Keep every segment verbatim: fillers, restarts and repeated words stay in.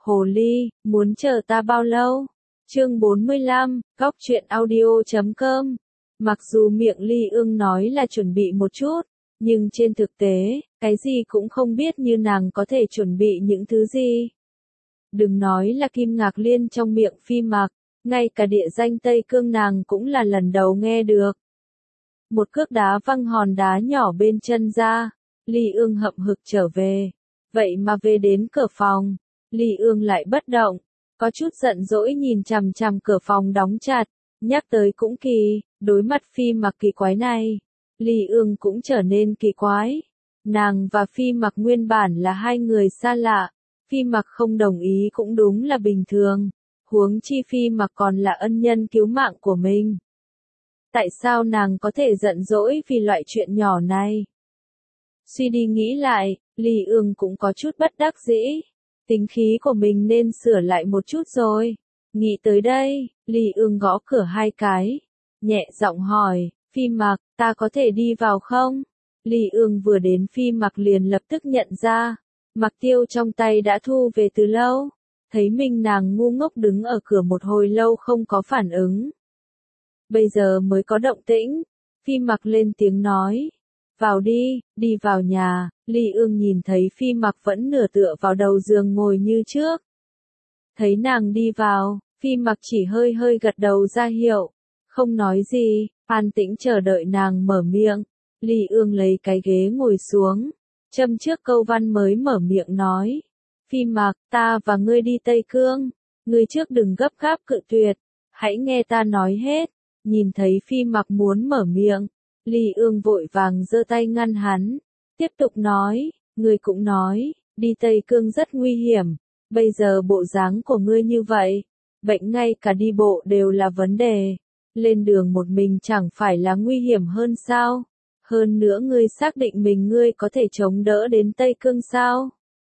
Hồ ly, muốn chờ ta bao lâu? Chương bốn mươi lăm, góc truyện audio chấm com. Mặc dù miệng Ly Ương nói là chuẩn bị một chút, nhưng trên thực tế, cái gì cũng không biết như nàng có thể chuẩn bị những thứ gì. Đừng nói là Kim Ngạc Liên trong miệng Phi Mặc, ngay cả địa danh Tây Cương nàng cũng là lần đầu nghe được. Một cước đá văng hòn đá nhỏ bên chân ra, Ly Ương hậm hực trở về. Vậy mà về đến cửa phòng, Ly Ương lại bất động, có chút giận dỗi nhìn chằm chằm cửa phòng đóng chặt, nhắc tới cũng kỳ, đối mặt Phi Mặc kỳ quái này, Ly Ương cũng trở nên kỳ quái. Nàng và Phi Mặc nguyên bản là hai người xa lạ, Phi Mặc không đồng ý cũng đúng là bình thường, huống chi Phi Mặc còn là ân nhân cứu mạng của mình. Tại sao nàng có thể giận dỗi vì loại chuyện nhỏ này? Suy đi nghĩ lại, Ly Ương cũng có chút bất đắc dĩ. Tính khí của mình nên sửa lại một chút rồi. Nghĩ tới đây, Ly Ương gõ cửa hai cái. Nhẹ giọng hỏi, Phi Mặc, ta có thể đi vào không? Ly Ương vừa đến Phi Mặc liền lập tức nhận ra. Mặc tiêu trong tay đã thu về từ lâu. Thấy mình nàng ngu ngốc đứng ở cửa một hồi lâu không có phản ứng. Bây giờ mới có động tĩnh. Phi Mặc lên tiếng nói. Vào đi, đi vào nhà. Ly Ương nhìn thấy Phi Mặc vẫn nửa tựa vào đầu giường ngồi như trước. Thấy nàng đi vào, Phi Mặc chỉ hơi hơi gật đầu ra hiệu. Không nói gì, an tĩnh chờ đợi nàng mở miệng. Ly Ương lấy cái ghế ngồi xuống. Châm trước câu văn mới mở miệng nói. Phi Mặc, ta và ngươi đi Tây Cương. Ngươi trước đừng gấp gáp cự tuyệt. Hãy nghe ta nói hết. Nhìn thấy Phi Mặc muốn mở miệng. Ly Ương vội vàng giơ tay ngăn hắn. Tiếp tục nói, ngươi cũng nói, đi Tây Cương rất nguy hiểm. Bây giờ bộ dáng của ngươi như vậy, bệnh ngay cả đi bộ đều là vấn đề. Lên đường một mình chẳng phải là nguy hiểm hơn sao? Hơn nữa ngươi xác định mình ngươi có thể chống đỡ đến Tây Cương sao?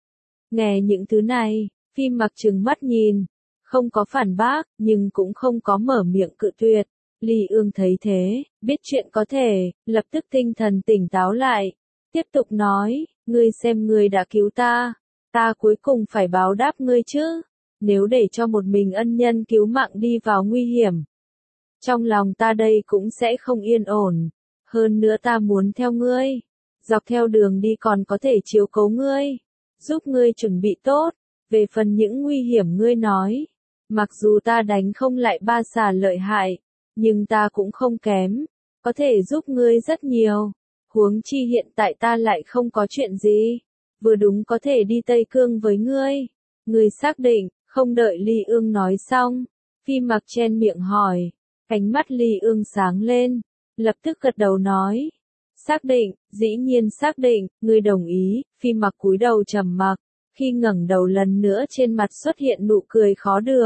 Nghe những thứ này, Phi Mặc trừng mắt nhìn, không có phản bác, nhưng cũng không có mở miệng cự tuyệt. Ly Ương thấy thế, biết chuyện có thể, lập tức tinh thần tỉnh táo lại. Tiếp tục nói, ngươi xem ngươi đã cứu ta, ta cuối cùng phải báo đáp ngươi chứ. Nếu để cho một mình ân nhân cứu mạng đi vào nguy hiểm, trong lòng ta đây cũng sẽ không yên ổn. Hơn nữa ta muốn theo ngươi, dọc theo đường đi còn có thể chiếu cố ngươi, giúp ngươi chuẩn bị tốt. Về phần những nguy hiểm ngươi nói, mặc dù ta đánh không lại ba xà lợi hại, nhưng ta cũng không kém, có thể giúp ngươi rất nhiều. Huống chi hiện tại ta lại không có chuyện gì, vừa đúng có thể đi Tây Cương với ngươi. Ngươi xác định? Không đợi Ly Ương nói xong, Phi Mặc chen miệng hỏi. Ánh mắt Ly Ương sáng lên, lập tức gật đầu nói. Xác định, dĩ nhiên xác định, ngươi đồng ý. Phi Mặc cúi đầu trầm mặc, khi ngẩng đầu lần nữa trên mặt xuất hiện nụ cười khó được.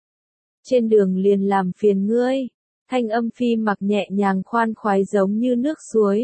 Trên đường liền làm phiền ngươi. Thanh âm Phi Mặc nhẹ nhàng khoan khoái giống như nước suối,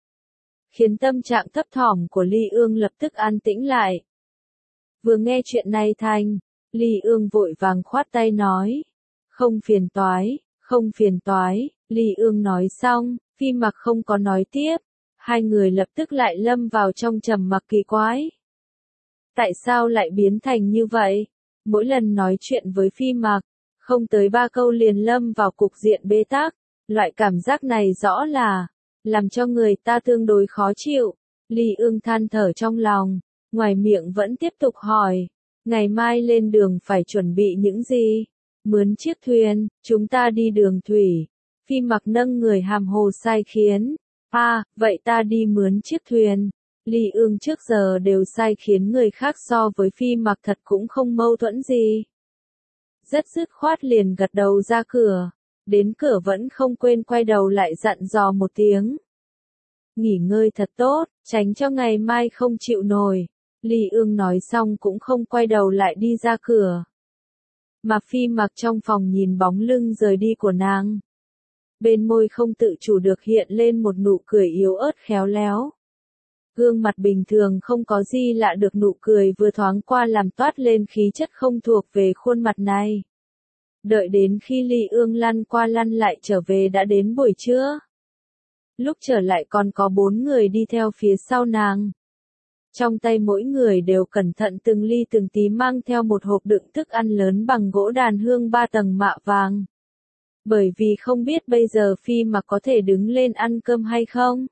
khiến tâm trạng thấp thỏm của Ly Ương lập tức an tĩnh lại. Vừa nghe chuyện này thành, Ly Ương vội vàng khoát tay nói. Không phiền toái, không phiền toái. Ly Ương nói xong, Phi Mặc không có nói tiếp. Hai người lập tức lại lâm vào trong trầm mặc kỳ quái. Tại sao lại biến thành như vậy? Mỗi lần nói chuyện với Phi Mặc, không tới ba câu liền lâm vào cục diện bế tắc. Loại cảm giác này rõ là làm cho người ta tương đối khó chịu. Ly Ương than thở trong lòng, ngoài miệng vẫn tiếp tục hỏi. Ngày mai lên đường phải chuẩn bị những gì? Mướn chiếc thuyền, chúng ta đi đường thủy. Phi Mặc nâng người hàm hồ sai khiến. À, vậy ta đi mướn chiếc thuyền. Ly Ương trước giờ đều sai khiến người khác so với Phi Mặc thật cũng không mâu thuẫn gì. Rất dứt khoát liền gật đầu ra cửa. Đến cửa vẫn không quên quay đầu lại dặn dò một tiếng. Nghỉ ngơi thật tốt, tránh cho ngày mai không chịu nổi. Ly Ương nói xong cũng không quay đầu lại đi ra cửa. Mà Phi Mặc trong phòng nhìn bóng lưng rời đi của nàng. Bên môi không tự chủ được hiện lên một nụ cười yếu ớt khéo léo. Gương mặt bình thường không có gì lạ được nụ cười vừa thoáng qua làm toát lên khí chất không thuộc về khuôn mặt này. Đợi đến khi Ly Ương lăn qua lăn lại trở về đã đến buổi trưa. Lúc trở lại còn có bốn người đi theo phía sau nàng. Trong tay mỗi người đều cẩn thận từng ly từng tí mang theo một hộp đựng thức ăn lớn bằng gỗ đàn hương ba tầng mạ vàng. Bởi vì không biết bây giờ Phi Mặc có thể đứng lên ăn cơm hay không.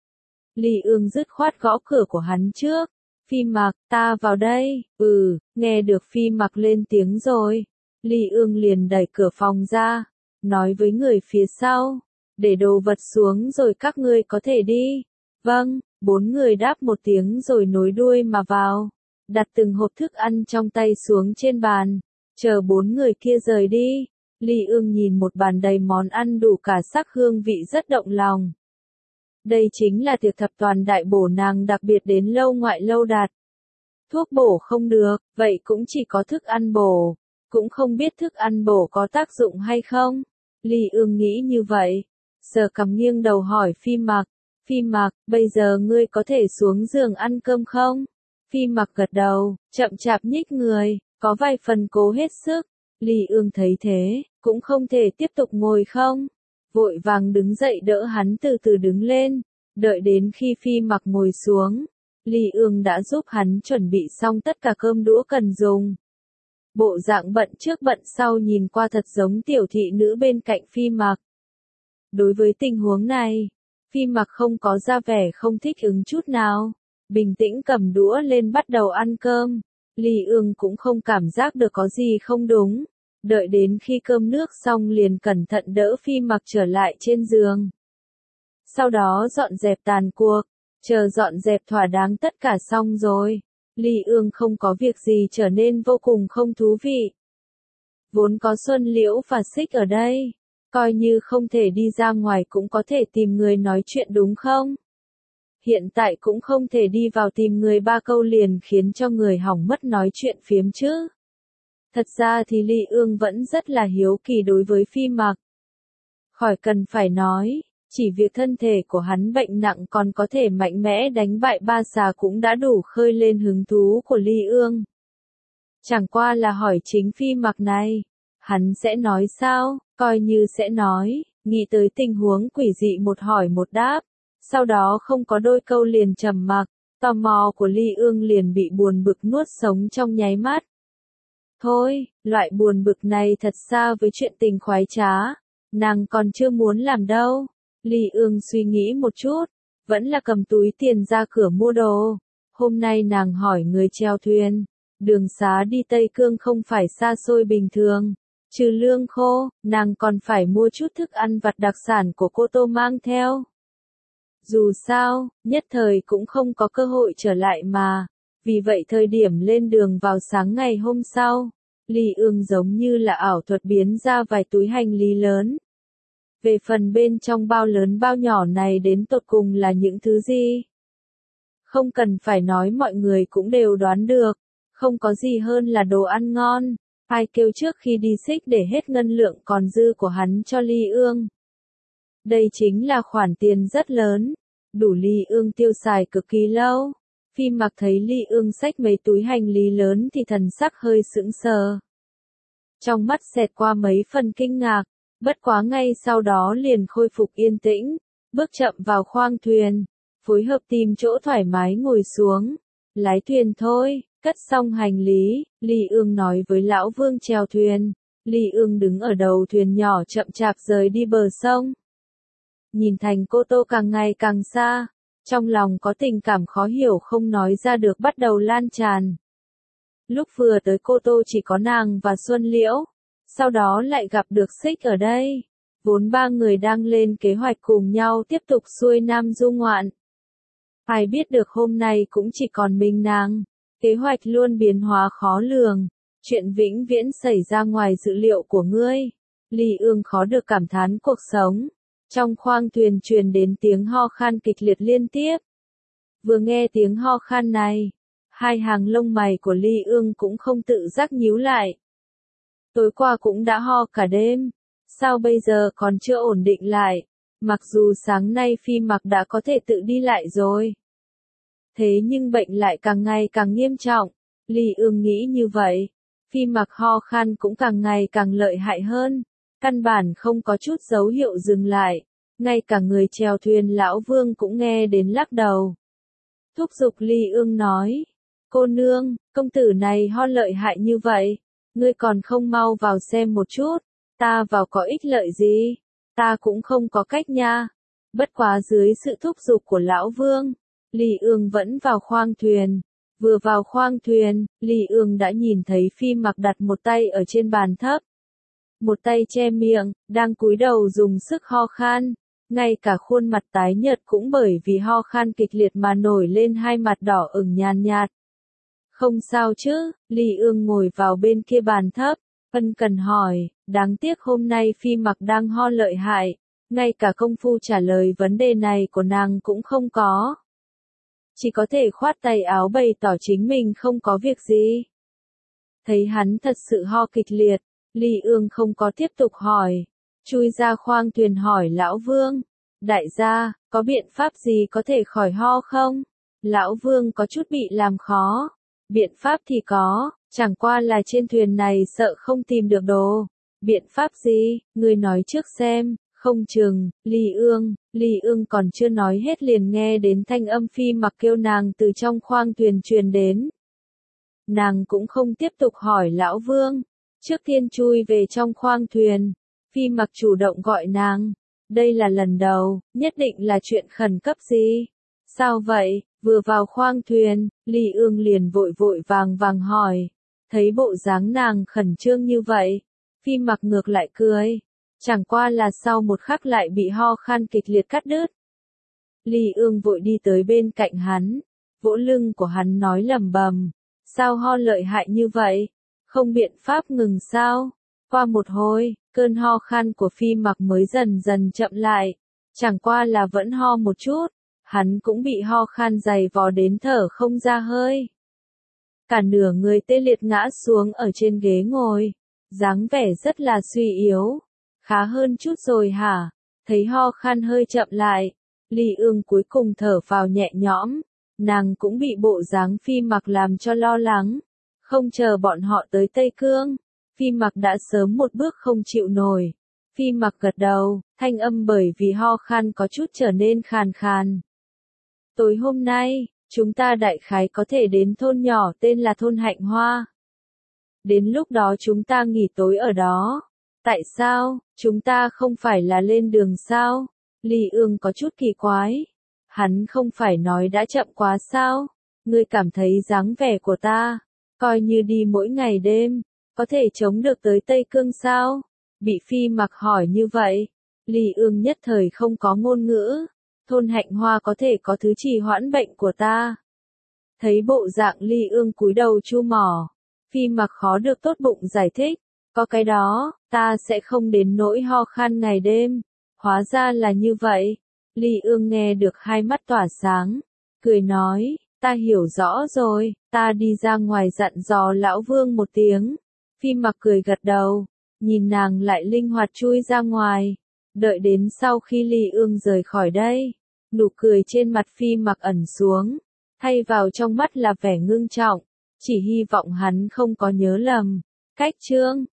Ly Ương dứt khoát gõ cửa của hắn trước. Phi Mặc, ta vào đây. Ừ, nghe được Phi Mặc lên tiếng rồi. Ly Ương liền đẩy cửa phòng ra, nói với người phía sau, để đồ vật xuống rồi các ngươi có thể đi. Vâng, bốn người đáp một tiếng rồi nối đuôi mà vào, đặt từng hộp thức ăn trong tay xuống trên bàn, chờ bốn người kia rời đi. Ly Ương nhìn một bàn đầy món ăn đủ cả sắc hương vị rất động lòng. Đây chính là tiệc thập toàn đại bổ nàng đặc biệt đến lâu ngoại lâu đạt. Thuốc bổ không được, vậy cũng chỉ có thức ăn bổ. Cũng không biết thức ăn bổ có tác dụng hay không. Ly Ương nghĩ như vậy. Sờ cằm nghiêng đầu hỏi Phi Mặc. Phi Mặc, bây giờ ngươi có thể xuống giường ăn cơm không? Phi Mặc gật đầu, chậm chạp nhích người, có vài phần cố hết sức. Ly Ương thấy thế, cũng không thể tiếp tục ngồi không. Vội vàng đứng dậy đỡ hắn từ từ đứng lên. Đợi đến khi Phi Mặc ngồi xuống, Ly Ương đã giúp hắn chuẩn bị xong tất cả cơm đũa cần dùng. Bộ dạng bận trước bận sau nhìn qua thật giống tiểu thị nữ bên cạnh Phi Mặc. Đối với tình huống này, Phi Mặc không có ra vẻ không thích ứng chút nào. Bình tĩnh cầm đũa lên bắt đầu ăn cơm. Ly Ương cũng không cảm giác được có gì không đúng. Đợi đến khi cơm nước xong liền cẩn thận đỡ Phi Mặc trở lại trên giường. Sau đó dọn dẹp tàn cuộc, chờ dọn dẹp thỏa đáng tất cả xong rồi. Ly Ương không có việc gì trở nên vô cùng không thú vị. Vốn có Xuân Liễu và Xích ở đây, coi như không thể đi ra ngoài cũng có thể tìm người nói chuyện đúng không? Hiện tại cũng không thể đi vào tìm người ba câu liền khiến cho người hỏng mất nói chuyện phiếm chứ. Thật ra thì Ly Ương vẫn rất là hiếu kỳ đối với Phi Mặc. Khỏi cần phải nói, chỉ việc thân thể của hắn bệnh nặng còn có thể mạnh mẽ đánh bại ba xà cũng đã đủ khơi lên hứng thú của Ly Ương. Chẳng qua là hỏi chính Phi Mặc này, hắn sẽ nói sao, coi như sẽ nói, nghĩ tới tình huống quỷ dị một hỏi một đáp, sau đó không có đôi câu liền trầm mặc, tò mò của Ly Ương liền bị buồn bực nuốt sống trong nháy mắt. Thôi, loại buồn bực này thật xa với chuyện tình khoái trá, nàng còn chưa muốn làm đâu. Ly Ương suy nghĩ một chút, vẫn là cầm túi tiền ra cửa mua đồ. Hôm nay nàng hỏi người chèo thuyền, đường xá đi Tây Cương không phải xa xôi bình thường. Trừ lương khô, nàng còn phải mua chút thức ăn vặt đặc sản của Cô Tô mang theo. Dù sao, nhất thời cũng không có cơ hội trở lại mà. Vì vậy thời điểm lên đường vào sáng ngày hôm sau, Ly Ương giống như là ảo thuật biến ra vài túi hành lý lớn. Về phần bên trong bao lớn bao nhỏ này đến tột cùng là những thứ gì? Không cần phải nói mọi người cũng đều đoán được, không có gì hơn là đồ ăn ngon. Ai kêu trước khi đi Xích để hết ngân lượng còn dư của hắn cho Ly Ương. Đây chính là khoản tiền rất lớn, đủ Ly Ương tiêu xài cực kỳ lâu. Phi Mặc thấy Ly Ương xách mấy túi hành lý lớn thì thần sắc hơi sững sờ. Trong mắt xẹt qua mấy phần kinh ngạc, bất quá ngay sau đó liền khôi phục yên tĩnh, bước chậm vào khoang thuyền, phối hợp tìm chỗ thoải mái ngồi xuống. Lái thuyền thôi, cất xong hành lý, Ly Ương nói với lão Vương chèo thuyền. Ly Ương đứng ở đầu thuyền nhỏ chậm chạp rời đi bờ sông. Nhìn thành Cô Tô càng ngày càng xa, trong lòng có tình cảm khó hiểu không nói ra được bắt đầu lan tràn. Lúc vừa tới Cô Tô chỉ có nàng và Xuân Liễu, sau đó lại gặp được Xích ở đây. Vốn ba người đang lên kế hoạch cùng nhau tiếp tục xuôi nam du ngoạn. Ai biết được hôm nay cũng chỉ còn mình nàng. Kế hoạch luôn biến hóa khó lường. Chuyện vĩnh viễn xảy ra ngoài dự liệu của ngươi. Ly Ương khó được cảm thán cuộc sống. Trong khoang thuyền truyền đến tiếng ho khan kịch liệt liên tiếp. Vừa nghe tiếng ho khan này, hai hàng lông mày của Ly Ương cũng không tự giác nhíu lại. Tối qua cũng đã ho cả đêm, sao bây giờ còn chưa ổn định lại, mặc dù sáng nay Phi Mặc đã có thể tự đi lại rồi. Thế nhưng bệnh lại càng ngày càng nghiêm trọng, Ly Ương nghĩ như vậy, Phi Mặc ho khan cũng càng ngày càng lợi hại hơn, căn bản không có chút dấu hiệu dừng lại, ngay cả người chèo thuyền lão Vương cũng nghe đến lắc đầu. thúc giục Ly Ương nói. Cô nương, công tử này ho lợi hại như vậy, ngươi còn không mau vào xem một chút, ta vào có ích lợi gì, ta cũng không có cách nha. Bất quá dưới sự thúc giục của lão vương, Ly Ương vẫn vào khoang thuyền. Vừa vào khoang thuyền, Ly Ương đã nhìn thấy Phi Mặc đặt một tay ở trên bàn thấp, một tay che miệng, đang cúi đầu dùng sức ho khan, ngay cả khuôn mặt tái nhợt cũng bởi vì ho khan kịch liệt mà nổi lên hai mặt đỏ ửng nhàn nhạt. Không sao chứ, Ly Ương ngồi vào bên kia bàn thấp, ân cần hỏi, đáng tiếc hôm nay Phi Mặc đang ho lợi hại, ngay cả công phu trả lời vấn đề này của nàng cũng không có. Chỉ có thể khoát tay áo bày tỏ chính mình không có việc gì. Thấy hắn thật sự ho kịch liệt, Ly Ương không có tiếp tục hỏi, chui ra khoang thuyền hỏi lão vương, đại gia, có biện pháp gì có thể khỏi ho không? Lão vương có chút bị làm khó, biện pháp thì có, chẳng qua là trên thuyền này sợ không tìm được đồ. Biện pháp gì, ngươi nói trước xem. Không chừng, Ly Ương, Ly Ương còn chưa nói hết liền nghe đến thanh âm Phi Mặc kêu nàng từ trong khoang thuyền truyền đến. Nàng cũng không tiếp tục hỏi lão vương, trước tiên chui về trong khoang thuyền, Phi Mặc chủ động gọi nàng, đây là lần đầu, nhất định là chuyện khẩn cấp gì? Sao vậy? Vừa vào khoang thuyền, Ly Ương liền vội vội vàng vàng hỏi, thấy bộ dáng nàng khẩn trương như vậy, Phi Mặc ngược lại cười. Chẳng qua là sau một khắc lại bị ho khan kịch liệt cắt đứt. Ly Ương vội đi tới bên cạnh hắn, vỗ lưng của hắn nói lẩm bẩm, sao ho lợi hại như vậy? Không biện pháp ngừng sao? Qua một hồi, cơn ho khan của Phi Mặc mới dần dần chậm lại, chẳng qua là vẫn ho một chút, hắn cũng bị ho khan dày vò đến thở không ra hơi. Cả nửa người tê liệt ngã xuống ở trên ghế ngồi, dáng vẻ rất là suy yếu. Khá hơn chút rồi hả? Thấy ho khan hơi chậm lại, Ly Ương cuối cùng thở phào nhẹ nhõm, nàng cũng bị bộ dáng Phi Mặc làm cho lo lắng. Không chờ bọn họ tới Tây Cương, Phi Mặc đã sớm một bước không chịu nổi. Phi Mặc gật đầu, thanh âm bởi vì ho khan có chút trở nên khàn khàn. Tối hôm nay, chúng ta đại khái có thể đến thôn nhỏ tên là thôn Hạnh Hoa. Đến lúc đó chúng ta nghỉ tối ở đó. Tại sao, chúng ta không phải là lên đường sao? Ly Ương có chút kỳ quái. Hắn không phải nói đã chậm quá sao? Ngươi cảm thấy dáng vẻ của ta, coi như đi mỗi ngày đêm, có thể chống được tới Tây Cương sao? Bị Phi Mặc hỏi như vậy, Ly Ương nhất thời không có ngôn ngữ. Thôn Hạnh Hoa có thể có thứ trì hoãn bệnh của ta. Thấy bộ dạng Ly Ương cúi đầu chu mỏ, Phi Mặc khó được tốt bụng giải thích. Có cái đó, ta sẽ không đến nỗi ho khan ngày đêm. Hóa ra là như vậy. Ly Ương nghe được hai mắt tỏa sáng, cười nói, ta hiểu rõ rồi, ta đi ra ngoài dặn dò lão vương một tiếng. Phi Mặc cười gật đầu, nhìn nàng lại linh hoạt chui ra ngoài. Đợi đến sau khi Ly Ương rời khỏi đây, nụ cười trên mặt Phi Mặc ẩn xuống, thay vào trong mắt là vẻ ngưng trọng, chỉ hy vọng hắn không có nhớ lầm. Cách chương